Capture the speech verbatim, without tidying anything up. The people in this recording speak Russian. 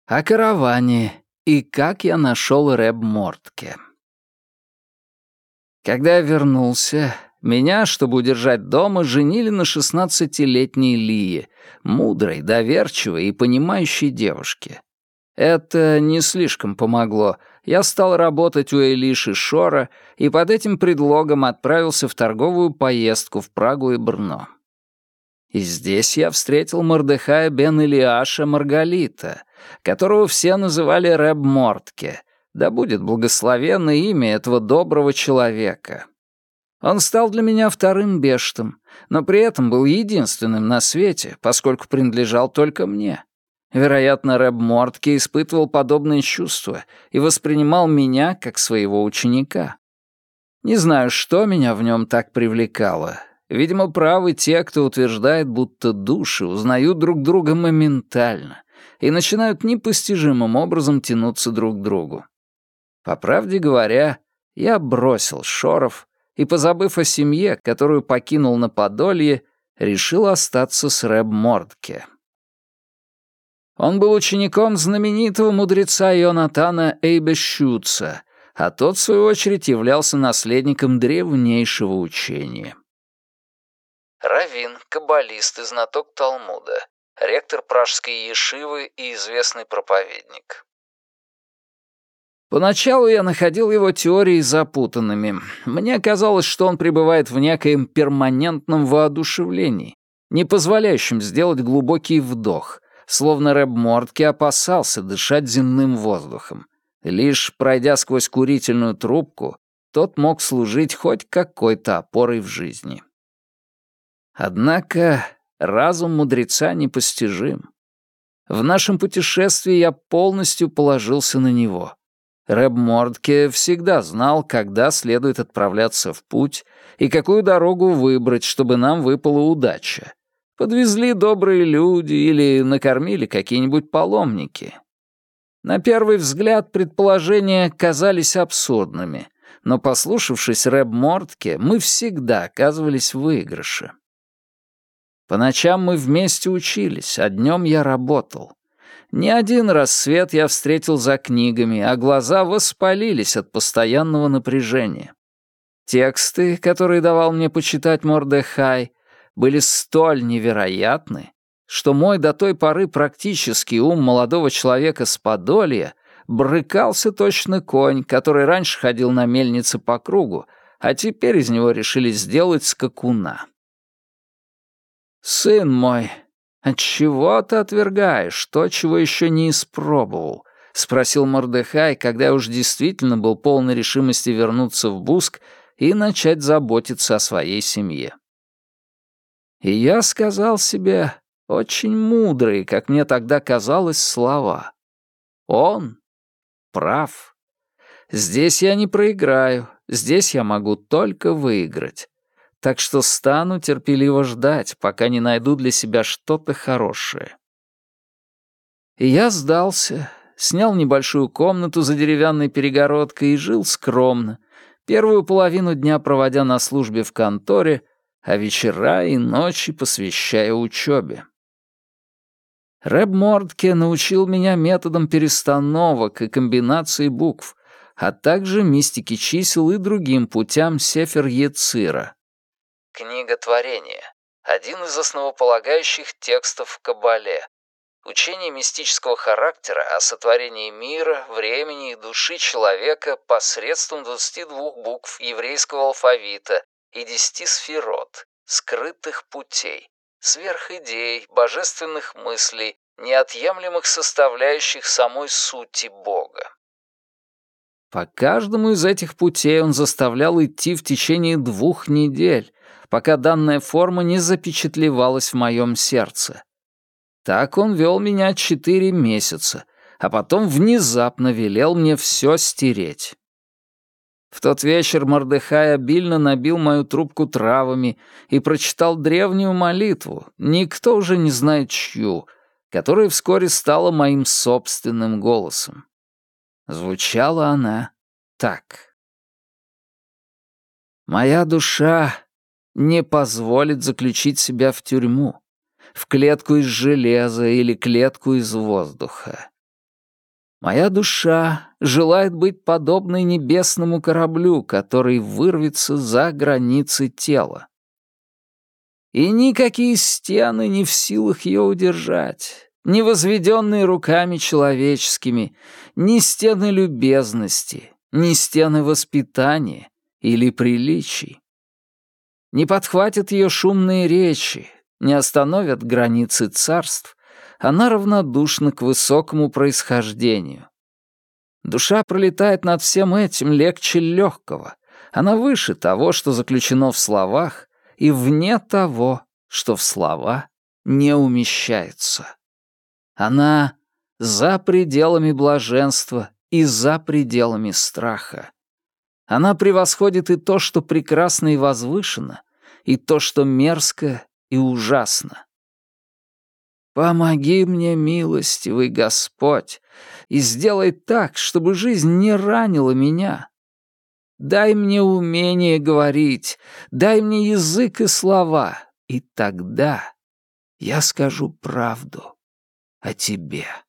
О караване и как я нашел Рэб Мортке. Когда я вернулся, меня, чтобы удержать дома, женили на шестнадцатилетней Лии, мудрой, доверчивой и понимающей девушке. Это не слишком помогло. Я стал работать у Элиши Шора и под этим предлогом отправился в торговую поездку в Прагу и Брно. И здесь я встретил Мордехая бен Элиаша Маргалита, которого все называли Рэб Мортке, да будет благословенно имя этого доброго человека. Он стал для меня вторым бештом, но при этом был единственным на свете, поскольку принадлежал только мне. Вероятно, Рэб Мортке испытывал подобные чувства и воспринимал меня как своего ученика. Не знаю, что меня в нем так привлекало. Видимо, правы те, кто утверждает, будто души узнают друг друга моментально и начинают непостижимым образом тянуться друг к другу. По правде говоря, я бросил Шоров и, позабыв о семье, которую покинул на Подолье, решил остаться с Рэб Мортке. Он был учеником знаменитого мудреца Йонатана Эйбешюца, а тот, в свою очередь, являлся наследником древнейшего учения. Раввин, каббалист и знаток Талмуда, ректор пражской ешивы и известный проповедник. Поначалу я находил его теории запутанными. Мне казалось, что он пребывает в некоем перманентном воодушевлении, не позволяющем сделать глубокий вдох, словно Рэб Мортке опасался дышать земным воздухом. Лишь пройдя сквозь курительную трубку, тот мог служить хоть какой-то опорой в жизни. Однако разум мудреца непостижим. В нашем путешествии я полностью положился на него. Рэб Мортке всегда знал, когда следует отправляться в путь и какую дорогу выбрать, чтобы нам выпала удача. Подвезли добрые люди или накормили какие-нибудь паломники. На первый взгляд предположения казались абсурдными, но, послушавшись Рэб Мортке, мы всегда оказывались в выигрыше. По ночам мы вместе учились, а днем я работал. Не один рассвет я встретил за книгами, а глаза воспалились от постоянного напряжения. Тексты, которые давал мне почитать Мордехай, были столь невероятны, что мой до той поры практический ум молодого человека с Подолья брыкался точно конь, который раньше ходил на мельнице по кругу, а теперь из него решили сделать скакуна. «Сын мой, отчего ты отвергаешь то, чего еще не испробовал?» — спросил Мордехай, когда я уж действительно был полон решимости вернуться в Буск и начать заботиться о своей семье. И я сказал себе очень мудрые, как мне тогда казалось, слова. Он прав. Здесь я не проиграю, здесь я могу только выиграть. Так что стану терпеливо ждать, пока не найду для себя что-то хорошее. И я сдался, снял небольшую комнату за деревянной перегородкой и жил скромно, первую половину дня проводя на службе в конторе, а вечера и ночи посвящая учебе. Рэб Мортке научил меня методам перестановок и комбинаций букв, а также мистике чисел и другим путям Сефер Ецира. Книга творения. Один из основополагающих текстов в Каббале. Учение мистического характера о сотворении мира, времени и души человека посредством двадцати двух букв еврейского алфавита и десяти сферот, скрытых путей, сверхидей, божественных мыслей, неотъемлемых составляющих самой сути Бога. По каждому из этих путей он заставлял идти в течение двух недель, пока данная форма не запечатлевалась в моем сердце. Так он вел меня четыре месяца, а потом внезапно велел мне все стереть. В тот вечер Мордехай обильно набил мою трубку травами и прочитал древнюю молитву, никто уже не знает чью, которая вскоре стала моим собственным голосом. Звучала она так. «Моя душа не позволит заключить себя в тюрьму, в клетку из железа или клетку из воздуха. Моя душа желает быть подобной небесному кораблю, который вырвется за границы тела. И никакие стены не в силах ее удержать, ни возведенные руками человеческими, ни стены любезности, ни стены воспитания или приличий. Не подхватят ее шумные речи, не остановят границы царств, она равнодушна к высокому происхождению. Душа пролетает над всем этим легче легкого, она выше того, что заключено в словах, и вне того, что в слова не умещается. Она за пределами блаженства и за пределами страха. Она превосходит и то, что прекрасно и возвышено, и то, что мерзко и ужасно. Помоги мне, милостивый Господь, и сделай так, чтобы жизнь не ранила меня. Дай мне умение говорить, дай мне язык и слова, и тогда я скажу правду о тебе.